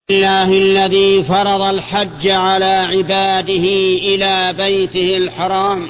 الله الذي فرض الحج على عباده إلى بيته الحرام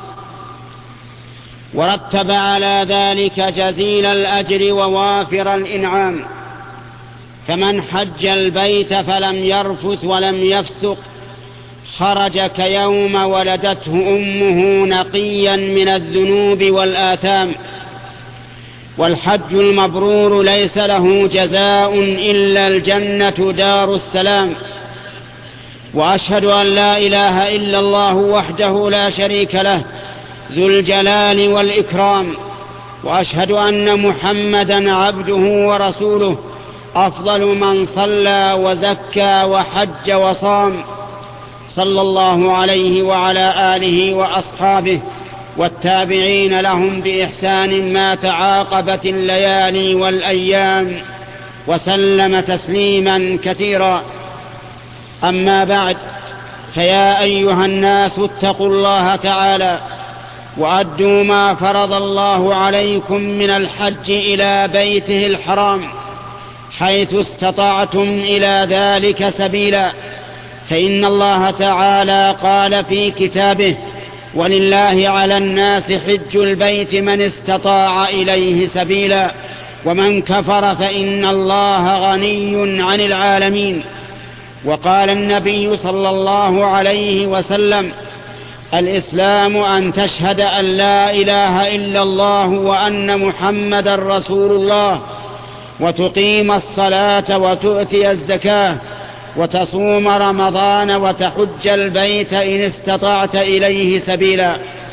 ورتب على ذلك جزيل الأجر ووافر الإنعام. فمن حج البيت فلم يرفث ولم يفسق خرج كيوم ولدته أمه نقيا من الذنوب والآثام. والحج المبرور ليس له جزاء إلا الجنة دار السلام. وأشهد أن لا إله إلا الله وحده لا شريك له ذو الجلال والإكرام، وأشهد أن محمدا عبده ورسوله أفضل من صلى وزكى وحج وصام، صلى الله عليه وعلى آله وأصحابه والتابعين لهم بإحسان ما تعاقبت الليالي والأيام، وسلم تسليما كثيرا. أما بعد، فيا أيها الناس اتقوا الله تعالى وأدوا ما فرض الله عليكم من الحج إلى بيته الحرام حيث استطعتم إلى ذلك سبيلا. فإن الله تعالى قال في كتابه: ولله على الناس حج البيت من استطاع إليه سبيلا ومن كفر فإن الله غني عن العالمين. وقال النبي صلى الله عليه وسلم: الإسلام أن تشهد أن لا إله إلا الله وأن محمدا رسول الله، وتقيم الصلاة وتؤتي الزكاة وتصوم رمضان وتحج البيت إن استطعت إليه سبيلا.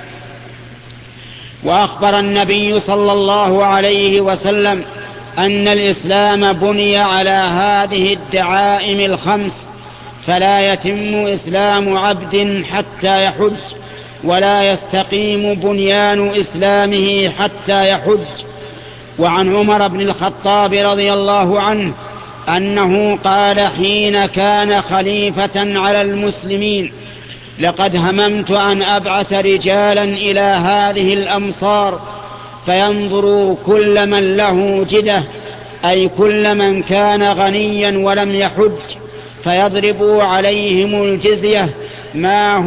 وأخبر النبي صلى الله عليه وسلم أن الإسلام بني على هذه الدعائم الخمس، فلا يتم إسلام عبد حتى يحج، ولا يستقيم بنيان إسلامه حتى يحج. وعن عمر بن الخطاب رضي الله عنه أنه قال حين كان خليفة على المسلمين: لقد هممت أن أبعث رجالا إلى هذه الأمصار فينظروا كل من له جدة، أي كل من كان غنيا ولم يحج، فيضربوا عليهم الجزية، ما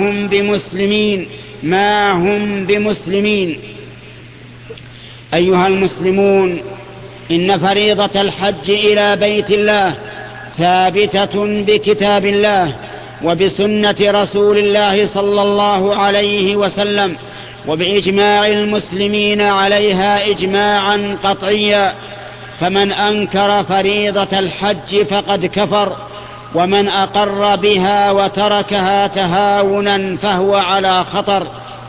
هم بمسلمين. أيها المسلمون، إن فريضة الحج إلى بيت الله ثابتة بكتاب الله وبسنة رسول الله صلى الله عليه وسلم، وبإجماع المسلمين عليها إجماعا قطعيا. فمن أنكر فريضة الحج فقد كفر، ومن أقر بها وتركها تهاونا فهو على خطر.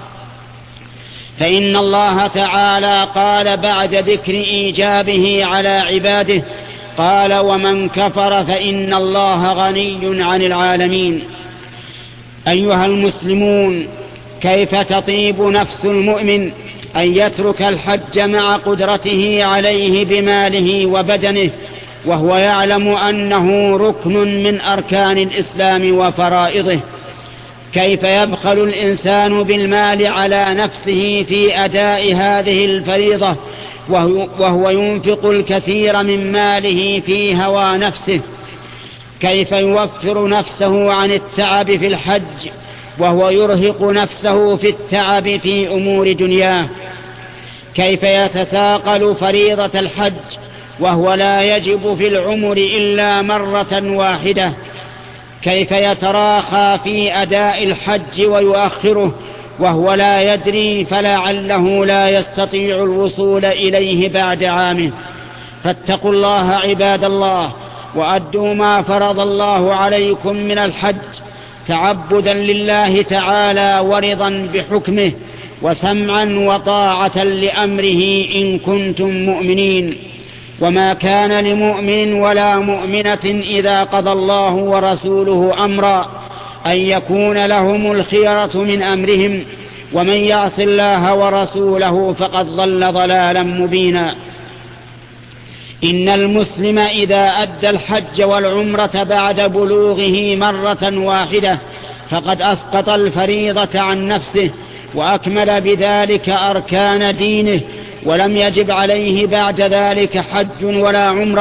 فإن الله تعالى قال بعد ذكر إيجابه على عباده، قال: ومن كفر فإن الله غني عن العالمين. أيها المسلمون، كيف تطيب نفس المؤمن أن يترك الحج مع قدرته عليه بماله وبدنه، وهو يعلم أنه ركن من أركان الإسلام وفرائضه؟ كيف يبخل الإنسان بالمال على نفسه في أداء هذه الفريضة وهو ينفق الكثير من ماله في هوى نفسه؟ كيف يوفر نفسه عن التعب في الحج وهو يرهق نفسه في التعب في أمور دنياه؟ كيف يتثاقل فريضة الحج وهو لا يجب في العمر إلا مرة واحدة؟ كيف يتراخى في أداء الحج ويؤخره وهو لا يدري فلعله لا يستطيع الوصول إليه بعد عامه؟ فاتقوا الله عباد الله، وأدوا ما فرض الله عليكم من الحج تعبدا لله تعالى ورضا بحكمه وسمعا وطاعة لأمره إن كنتم مؤمنين. وما كان لمؤمن ولا مؤمنة إذا قضى الله ورسوله أمرا أن يكون لهم الخيرة من أمرهم، ومن يعص الله ورسوله فقد ضل ضلالا مبينا. إن المسلم إذا أدى الحج والعمرة بعد بلوغه مرة واحدة فقد أسقط الفريضة عن نفسه وأكمل بذلك أركان دينه، ولم يجب عليه بعد ذلك حج ولا عمرة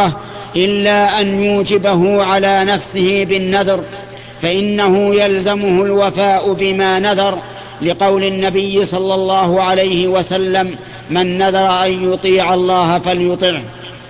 إلا أن يوجبه على نفسه بالنذر، فإنه يلزمه الوفاء بما نذر، لقول النبي صلى الله عليه وسلم: من نذر أن يطيع الله فليطعه.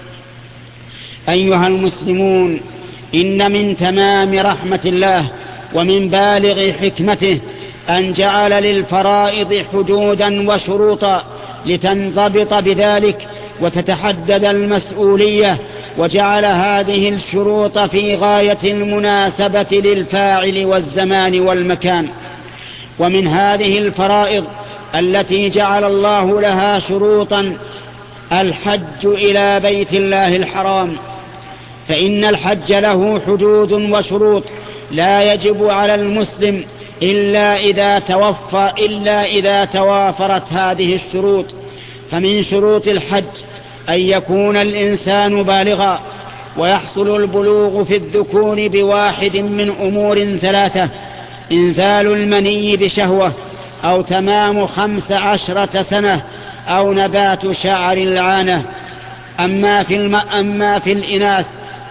أيها المسلمون، إن من تمام رحمة الله ومن بالغ حكمته أن جعل للفرائض حدودا وشروطا لتنضبط بذلك وتتحدد المسؤولية، وجعل هذه الشروط في غاية المناسبة للفاعل والزمان والمكان. ومن هذه الفرائض التي جعل الله لها شروطا الحج إلى بيت الله الحرام، فإن الحج له حدود وشروط لا يجب على المسلم إلا إذا توافرت هذه الشروط. فمن شروط الحج أن يكون الإنسان بالغا، ويحصل البلوغ في الذكور بواحد من أمور ثلاثة: إنزال المني بشهوة، أو تمام 15 سنة، أو نبات شعر العانة. أما في الإناث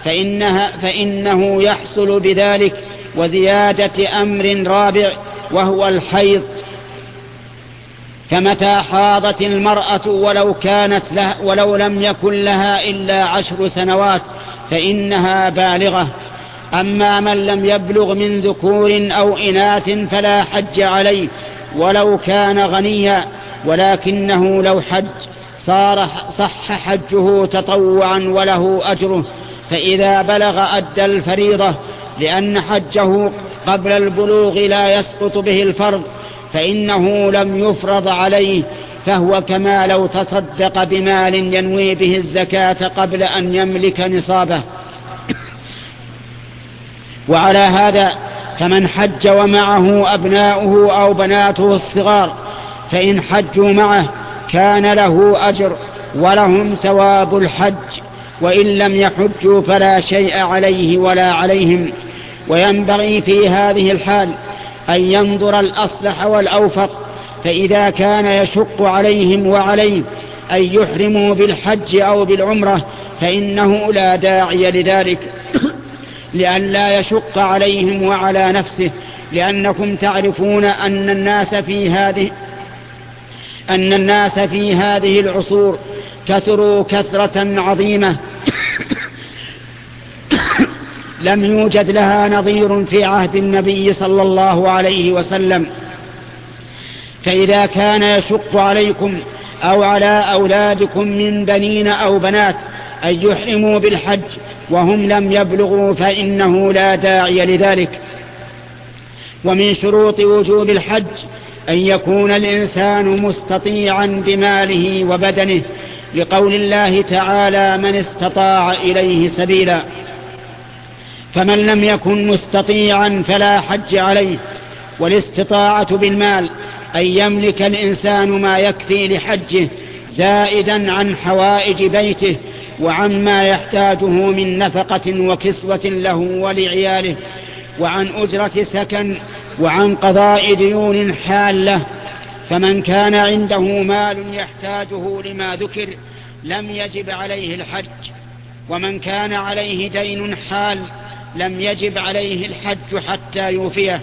فإنه يحصل بذلك وزيادة أمر رابع، وهو الحيض. فمتى حاضت المرأة ولو لم يكن لها إلا 10 سنوات فإنها بالغة. أما من لم يبلغ من ذكور أو إناث فلا حج عليه ولو كان غنيا، ولكنه لو حج صح حجه تطوعا وله أجره، فإذا بلغ أدى الفريضة، لأن حجه قبل البلوغ لا يسقط به الفرض، فإنه لم يفرض عليه، فهو كما لو تصدق بمال ينوي به الزكاة قبل أن يملك نصابه. وعلى هذا فمن حج ومعه أبناؤه أو بناته الصغار فإن حجوا معه كان له أجر ولهم ثواب الحج، وإن لم يحجوا فلا شيء عليه ولا عليهم. وينبغي في هذه الحال أن ينظر الأصلح والأوفق، فإذا كان يشق عليهم وعليه أن يحرموا بالحج أو بالعمرة فإنه لا داعي لذلك لأن لا يشق عليهم وعلى نفسه، لأنكم تعرفون أن الناس في هذه العصور كثروا كثرة عظيمة لم يوجد لها نظير في عهد النبي صلى الله عليه وسلم. فإذا كان يشق عليكم أو على أولادكم من بنين أو بنات أن يحرموا بالحج وهم لم يبلغوا فإنه لا داعي لذلك. ومن شروط وجوب الحج أن يكون الإنسان مستطيعا بماله وبدنه، لقول الله تعالى: من استطاع إليه سبيلا. فمن لم يكن مستطيعا فلا حج عليه. والاستطاعة بالمال أن يملك الإنسان ما يكفي لحجه زائدا عن حوائج بيته وعما يحتاجه من نفقة وكسوة له ولعياله، وعن أجرة سكن، وعن قضاء ديون حالة. فمن كان عنده مال يحتاجه لما ذكر لم يجب عليه الحج، ومن كان عليه دين حال لم يجب عليه الحج حتى يوفيه.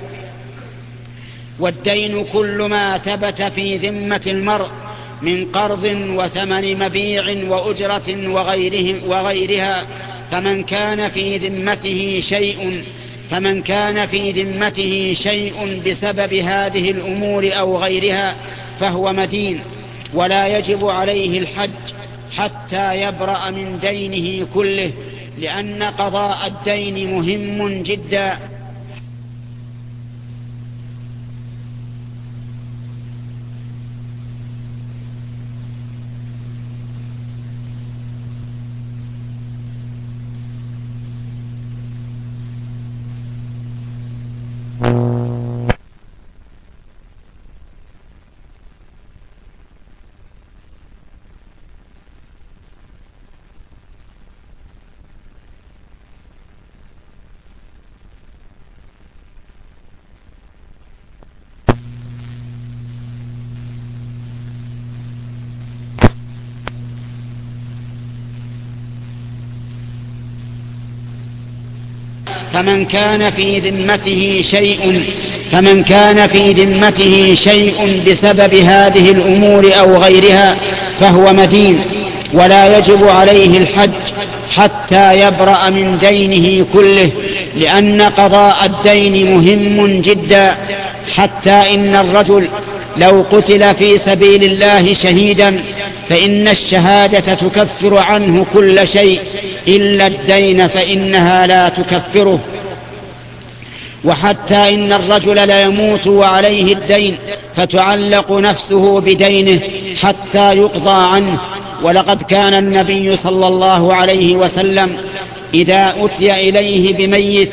والدين كل ما ثبت في ذمة المرء من قرض وثمن مبيع وأجرة وغيرها، فمن كان في ذمته شيء بسبب هذه الأمور أو غيرها فهو مدين، ولا يجب عليه الحج حتى يبرأ من دينه كله، لأن قضاء الدين مهم جدا. فمن كان في ذمته شيء بسبب هذه الأمور أو غيرها فهو مدين، ولا يجب عليه الحج حتى يبرأ من دينه كله، لأن قضاء الدين مهم جدا، حتى إن الرجل لو قتل في سبيل الله شهيدا فإن الشهادة تكفر عنه كل شيء إلا الدين، فإنها لا تكفره. وحتى إن الرجل لا يموت وعليه الدين فتعلق نفسه بدينه حتى يقضى عنه. ولقد كان النبي صلى الله عليه وسلم إذا أتي إليه بميت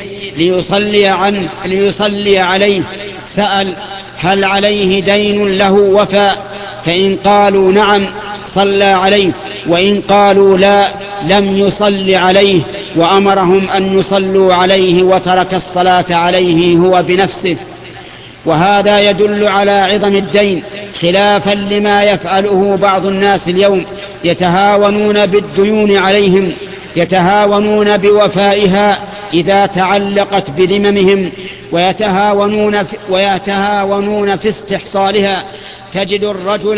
ليصلي عليه سأل: هل عليه دين له وفاء؟ فإن قالوا نعم صلى عليه، وإن قالوا لا لم يصل عليه، وأمرهم أن يصلوا عليه وترك الصلاة عليه هو بنفسه. وهذا يدل على عظم الدين، خلافا لما يفعله بعض الناس اليوم، يتهاونون بالديون عليهم، يتهاونون بوفائها إذا تعلقت بذممهم، ويتهاونون في استحصالها. تجد الرجل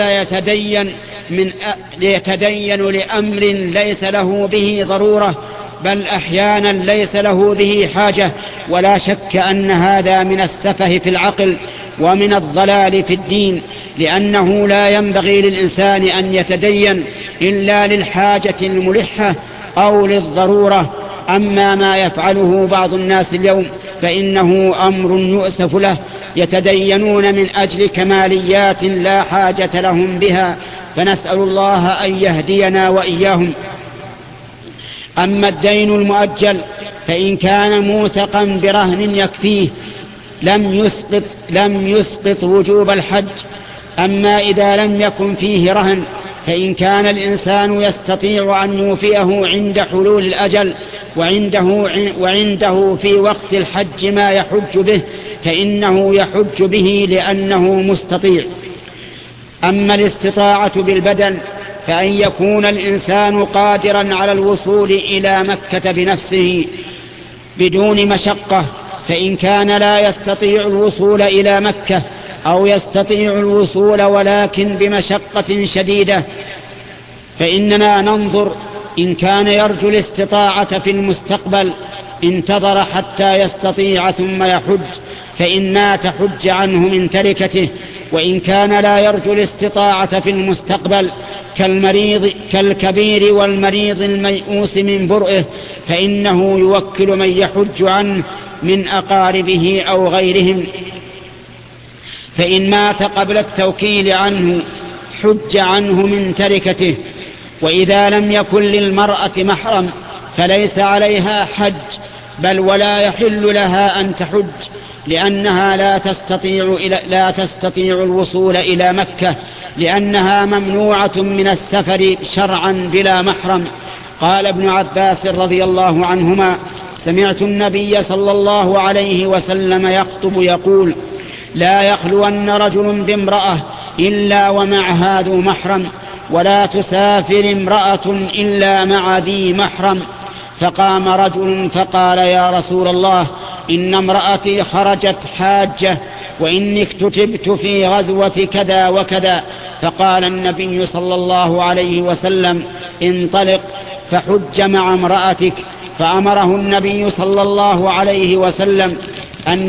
يتدين لأمر ليس له به ضرورة، بل أحيانا ليس له به حاجة، ولا شك أن هذا من السفه في العقل ومن الضلال في الدين، لأنه لا ينبغي للإنسان أن يتدين إلا للحاجة الملحة أو للضرورة. أما ما يفعله بعض الناس اليوم فإنه أمر يؤسف له، يتدينون من أجل كماليات لا حاجة لهم بها، فنسأل الله أن يهدينا وإياهم. أما الدين المؤجل فإن كان موثقا برهن يكفيه لم يسقط وجوب الحج. أما إذا لم يكن فيه رهن فإن كان الإنسان يستطيع أن يوفيه عند حلول الأجل وعنده في وقت الحج ما يحج به فإنه يحج به لأنه مستطيع. أما الاستطاعة بالبدن فأن يكون الإنسان قادرا على الوصول إلى مكة بنفسه بدون مشقة، فإن كان لا يستطيع الوصول إلى مكة أو يستطيع الوصول ولكن بمشقة شديدة فإننا ننظر. إن كان يرجو الاستطاعة في المستقبل انتظر حتى يستطيع ثم يحج، فإن مات حج عنه من تركته. وإن كان لا يرجو الاستطاعة في المستقبل كالكبير والمريض الميؤوس من برئه فإنه يوكل من يحج عنه من أقاربه أو غيرهم، فإن مات قبل التوكيل عنه حج عنه من تركته. وإذا لم يكن للمرأة محرم فليس عليها حج، بل ولا يحل لها أن تحج، لأنها لا تستطيع الوصول إلى مكة، لأنها ممنوعة من السفر شرعا بلا محرم. قال ابن عباس رضي الله عنهما: سمعت النبي صلى الله عليه وسلم يخطب يقول: لا يخلون رجل بامرأة إلا ومعها ذو محرم، ولا تسافر امرأة إلا مع ذي محرم. فقام رجل فقال: يا رسول الله، إن امرأتي خرجت حاجة وإني اكتتبت في غزوة كذا وكذا. فقال النبي صلى الله عليه وسلم: انطلق فحج مع امرأتك. فأمره النبي صلى الله عليه وسلم أن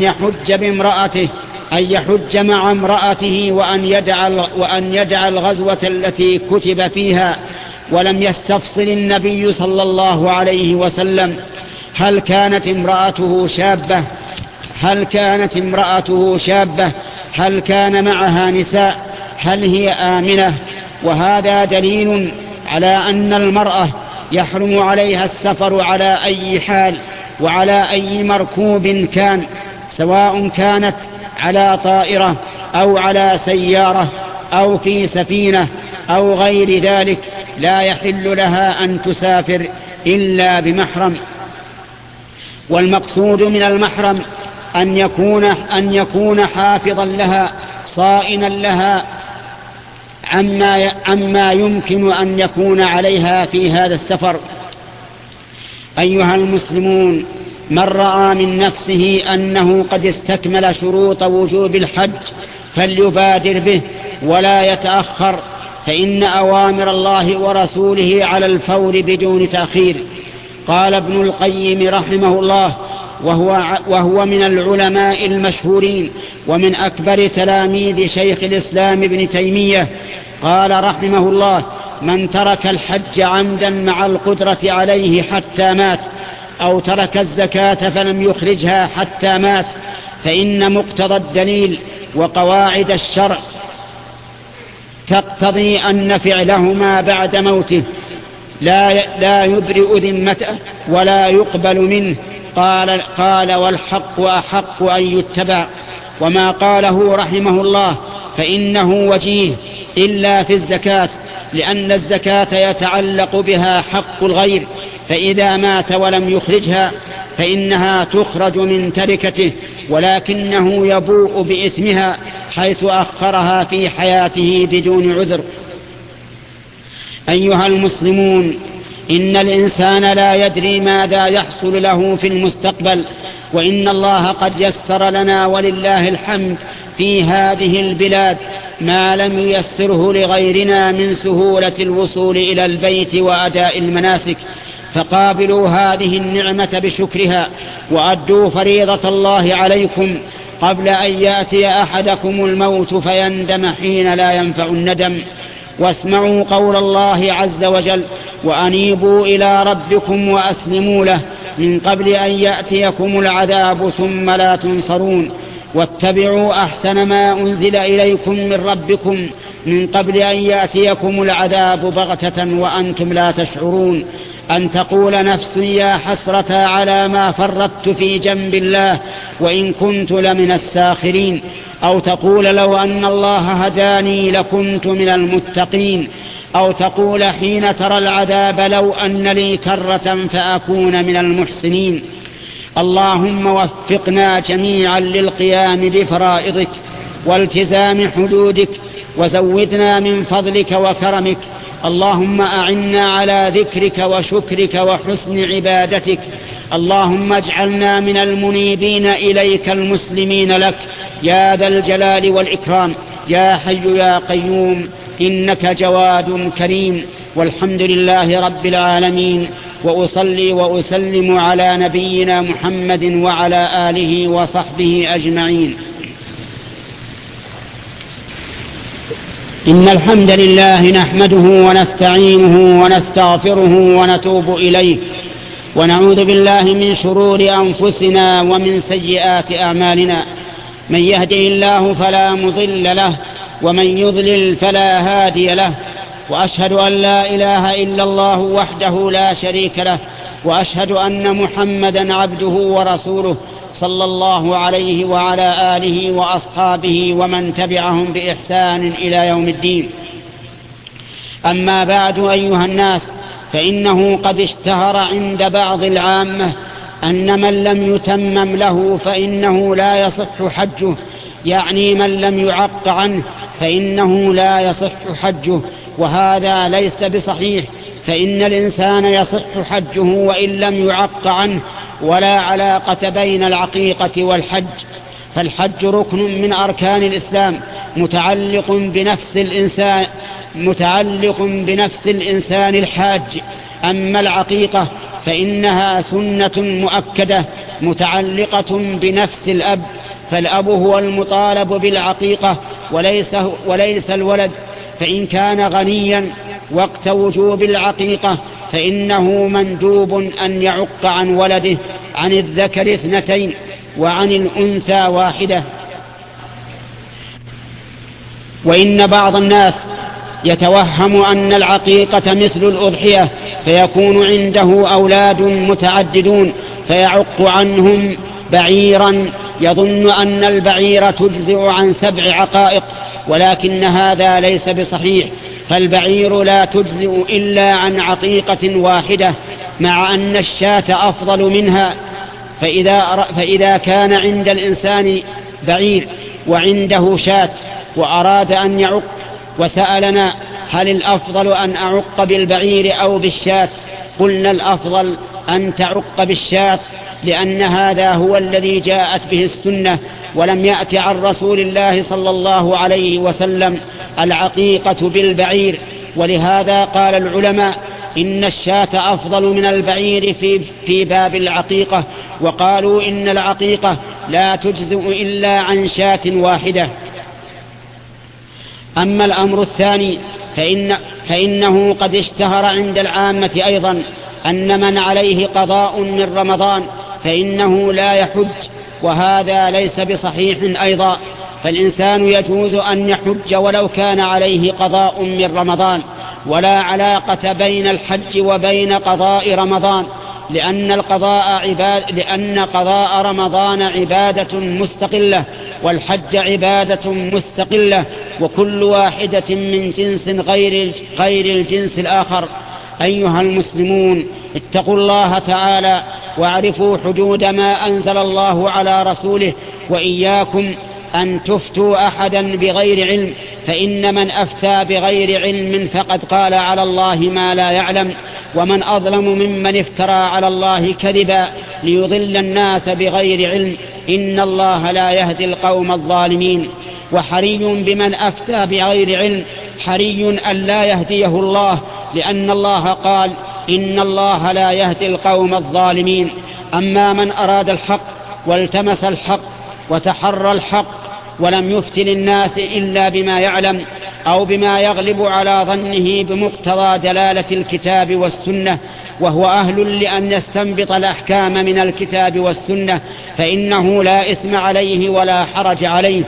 يحج مع امرأته وأن يدع الغزوة التي كتب فيها. ولم يستفصل النبي صلى الله عليه وسلم هل كانت امرأته شابة، هل كان معها نساء، هل هي آمنة. وهذا دليل على أن المرأة يحرم عليها السفر على أي حال وعلى أي مركوب كان، سواء كانت على طائرة أو على سيارة أو في سفينة أو غير ذلك، لا يحل لها أن تسافر إلا بمحرم. والمقصود من المحرم أن يكون حافظا لها صائنا لها عما يمكن أن يكون عليها في هذا السفر. أيها المسلمون، من رأى من نفسه أنه قد استكمل شروط وجوب الحج فليبادر به ولا يتأخر، فإن أوامر الله ورسوله على الفور بدون تأخير. قال ابن القيم رحمه الله وهو من العلماء المشهورين ومن أكبر تلاميذ شيخ الإسلام ابن تيمية، قال رحمه الله: من ترك الحج عمدا مع القدرة عليه حتى مات، أو ترك الزكاة فلم يخرجها حتى مات، فإن مقتضى الدليل وقواعد الشرع تقتضي أن فعلهما بعد موته لا يبرئ ذمته ولا يقبل منه. قال والحق أحق أن يتبع. وما قاله رحمه الله فإنه وجيه إلا في الزكاة، لأن الزكاة يتعلق بها حق الغير، فإذا مات ولم يخرجها فإنها تخرج من تركته، ولكنه يبوء بإثمها حيث أخرها في حياته بدون عذر. أيها المسلمون، إن الإنسان لا يدري ماذا يحصل له في المستقبل، وإن الله قد يسر لنا ولله الحمد في هذه البلاد ما لم ييسره لغيرنا من سهولة الوصول إلى البيت وأداء المناسك، فقابلوا هذه النعمة بشكرها وأدوا فريضة الله عليكم قبل أن يأتي أحدكم الموت فيندم حين لا ينفع الندم. واسمعوا قول الله عز وجل: وأنيبوا إلى ربكم وأسلموا له من قبل أن يأتيكم العذاب ثم لا تنصرون. واتبعوا أحسن ما أنزل إليكم من ربكم من قبل أن يأتيكم العذاب بغتة وأنتم لا تشعرون. أن تقول نفس يا حسرة على ما فرطت في جنب الله وإن كنت لمن الساخرين، أو تقول لو أن الله هداني لكنت من المتقين، أو تقول حين ترى العذاب لو أن لي كرة فأكون من المحسنين. اللهم وفقنا جميعا للقيام بفرائضك والتزام حدودك، وزودنا من فضلك وكرمك. اللهم أعنا على ذكرك وشكرك وحسن عبادتك. اللهم اجعلنا من المنيبين إليك المسلمين لك يا ذا الجلال والإكرام، يا حي يا قيوم، إنك جواد كريم. والحمد لله رب العالمين، وأصلي وأسلم على نبينا محمد وعلى آله وصحبه أجمعين. إن الحمد لله نحمده ونستعينه ونستغفره ونتوب إليه، ونعوذ بالله من شرور أنفسنا ومن سيئات أعمالنا. من يهده الله فلا مضل له، ومن يضلل فلا هادي له. وأشهد أن لا إله إلا الله وحده لا شريك له، وأشهد أن محمدا عبده ورسوله صلى الله عليه وعلى آله وأصحابه ومن تبعهم بإحسان إلى يوم الدين. أما بعد أيها الناس، فإنه قد اشتهر عند بعض العامة أن من لم يتمم له فإنه لا يصح حجه، يعني من لم يعق عنه فإنه لا يصح حجه، وهذا ليس بصحيح، فإن الإنسان يصح حجه وإن لم يعق عنه، ولا علاقة بين العقيقة والحج. فالحج ركن من أركان الإسلام متعلق بنفس الإنسان الحاج. أما العقيقة فإنها سنة مؤكدة متعلقة بنفس الأب، فالأب هو المطالب بالعقيقة وليس الولد، فإن كان غنيا وقت وجوب العقيقة فإنه مندوب أن يعق عن ولده، عن الذكر 2 وعن الأنثى 1. وإن بعض الناس يتوهم أن العقيقة مثل الأضحية، فيكون عنده أولاد متعددون فيعق عنهم بعيرا، يظن أن البعير تجزئ عن 7 عقائق، ولكن هذا ليس بصحيح، فالبعير لا تجزئ إلا عن عقيقة واحدة، مع أن الشاة أفضل منها. فإذا كان عند الإنسان بعير وعنده شاة وأراد أن يعق وسألنا هل الأفضل أن أعق بالبعير أو بالشاة، قلنا الأفضل أن تعق بالشاة، لأن هذا هو الذي جاءت به السنة، ولم يأت عن رسول الله صلى الله عليه وسلم العقيقة بالبعير. ولهذا قال العلماء إن الشاة أفضل من البعير في باب العقيقة، وقالوا إن العقيقة لا تجزئ إلا عن شاة واحدة. أما الأمر الثاني فإنه قد اشتهر عند العامة أيضا أن من عليه قضاء من رمضان فإنه لا يحج، وهذا ليس بصحيح أيضا، فالإنسان يجوز أن يحج ولو كان عليه قضاء من رمضان، ولا علاقة بين الحج وبين قضاء رمضان، لأن قضاء رمضان عبادة مستقلة، والحج عبادة مستقلة، وكل واحدة من جنس غير الجنس الآخر. أيها المسلمون، اتقوا الله تعالى واعرفوا حدود ما أنزل الله على رسوله، وإياكم أن تفتوا أحدا بغير علم، فإن من أفتى بغير علم فقد قال على الله ما لا يعلم، ومن أظلم ممن افترى على الله كذبا ليضل الناس بغير علم، إن الله لا يهدي القوم الظالمين. وحري بمن أفتى بغير علم حري أن لا يهديه الله، لأن الله قال إن الله لا يهدي القوم الظالمين. أما من أراد الحق والتمس الحق وتحرى الحق ولم يفتن الناس إلا بما يعلم أو بما يغلب على ظنه بمقتضى دلالة الكتاب والسنة، وهو أهل لأن يستنبط الأحكام من الكتاب والسنة، فإنه لا إثم عليه ولا حرج عليه.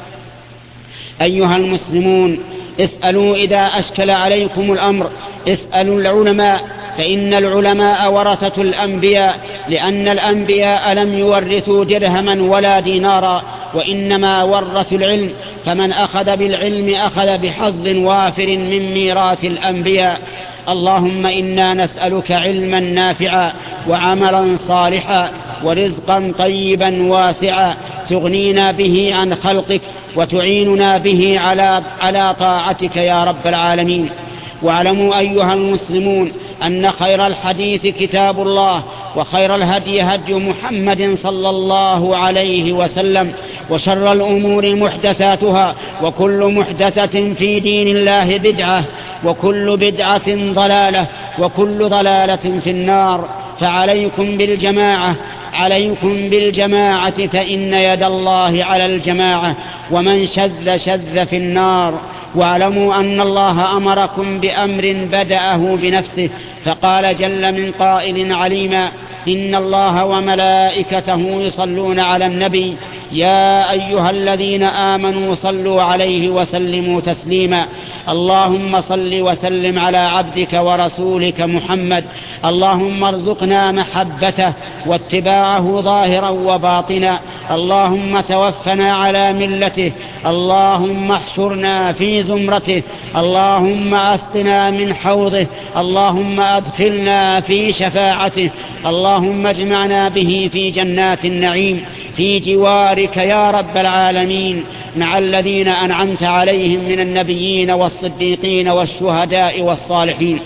أيها المسلمون، اسألوا إذا أشكل عليكم الأمر، اسألوا العلماء، فإن العلماء ورثة الأنبياء، لأن الأنبياء لم يورثوا درهما ولا دينارا، وإنما ورثوا العلم، فمن أخذ بالعلم أخذ بحظ وافر من ميراث الأنبياء. اللهم إنا نسألك علما نافعا وعملا صالحا ورزقا طيبا واسعا تغنينا به عن خلقك وتعيننا به على طاعتك يا رب العالمين. واعلموا أيها المسلمون أن خير الحديث كتاب الله، وخير الهدي هدي محمد صلى الله عليه وسلم، وشر الأمور محدثاتها، وكل محدثة في دين الله بدعة، وكل بدعة ضلالة، وكل ضلالة في النار. فعليكم بالجماعة، عليكم بالجماعة، فإن يد الله على الجماعة، ومن شذ في النار. واعلموا أن الله أمركم بأمر بدأه بنفسه، فقال جل من قائل عليما: إن الله وملائكته يصلون على النبي يا أيها الذين آمنوا صلوا عليه وسلموا تسليما. اللهم صل وسلم على عبدك ورسولك محمد. اللهم ارزقنا محبته واتباعه ظاهرا وباطنا. اللهم توفنا على ملته. اللهم احشرنا في زمرته. اللهم أسقنا من حوضه. اللهم أدخلنا في شفاعته. اللهم اجمعنا به في جنات النعيم في جوارك يا رب العالمين، مع الذين أنعمت عليهم من النبيين والصديقين والشهداء والصالحين.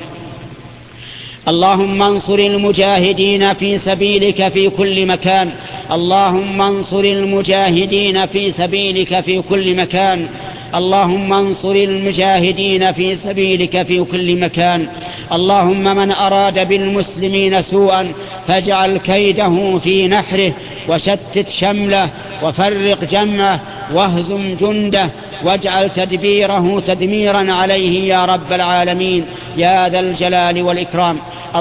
اللهم انصر المجاهدين في سبيلك في كل مكان. اللهم انصر المجاهدين في سبيلك في كل مكان. اللهم انصر المجاهدين في سبيلك في كل مكان. اللهم من أراد بالمسلمين سوءا فاجعل كيده في نحره، وشتت شمله، وفرق جمعه، واهزم جنده، واجعل تدبيره تدميرا عليه يا رب العالمين يا ذا الجلال والإكرام.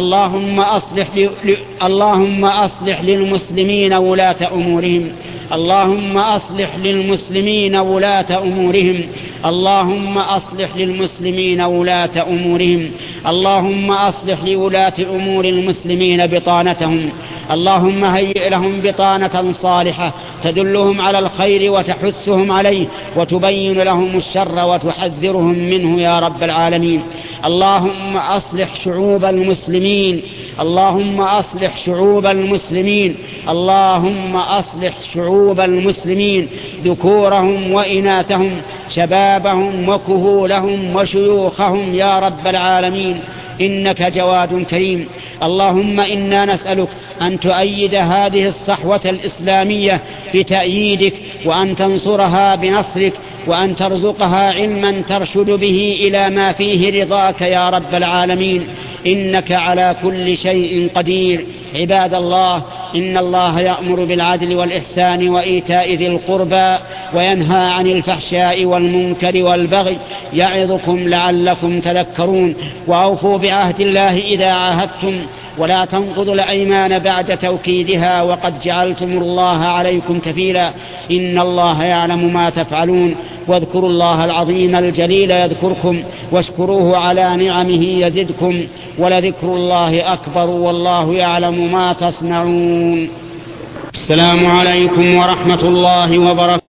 اللهم أصلح للمسلمين ولاة أمورهم. اللهم أصلح للمسلمين ولاة أمورهم. اللهم أصلح للمسلمين ولاة أمورهم. اللهم أصلح لولاة أمور المسلمين بطانتهم. اللهم هيئ لهم بطانة صالحة تدلهم على الخير وتحثهم عليه، وتبين لهم الشر وتحذرهم منه يا رب العالمين. اللهم أصلح شعوب المسلمين. اللهم أصلح شعوب المسلمين. اللهم أصلح شعوب المسلمين، ذكورهم وإناثهم، شبابهم وكهولهم وشيوخهم يا رب العالمين، إنك جواد كريم. اللهم إنا نسألك أن تؤيد هذه الصحوة الإسلامية بتأييدك، وأن تنصرها بنصرك، وأن ترزقها علما ترشد به إلى ما فيه رضاك يا رب العالمين، إنك على كل شيء قدير. عباد الله، إن الله يأمر بالعدل والإحسان وإيتاء ذي القربى وينهى عن الفحشاء والمنكر والبغي، يعظكم لعلكم تذكرون. وأوفوا بعهد الله إذا عاهدتم، ولا تنقضوا الأيمان بعد توكيدها، وقد جعلتم الله عليكم كفيلا، إن الله يعلم ما تفعلون. واذكروا الله العظيم الجليل يذكركم، واشكروه على نعمه يزدكم، ولذكر الله أكبر والله يعلم ما تصنعون. السلام عليكم ورحمة الله وبركاته.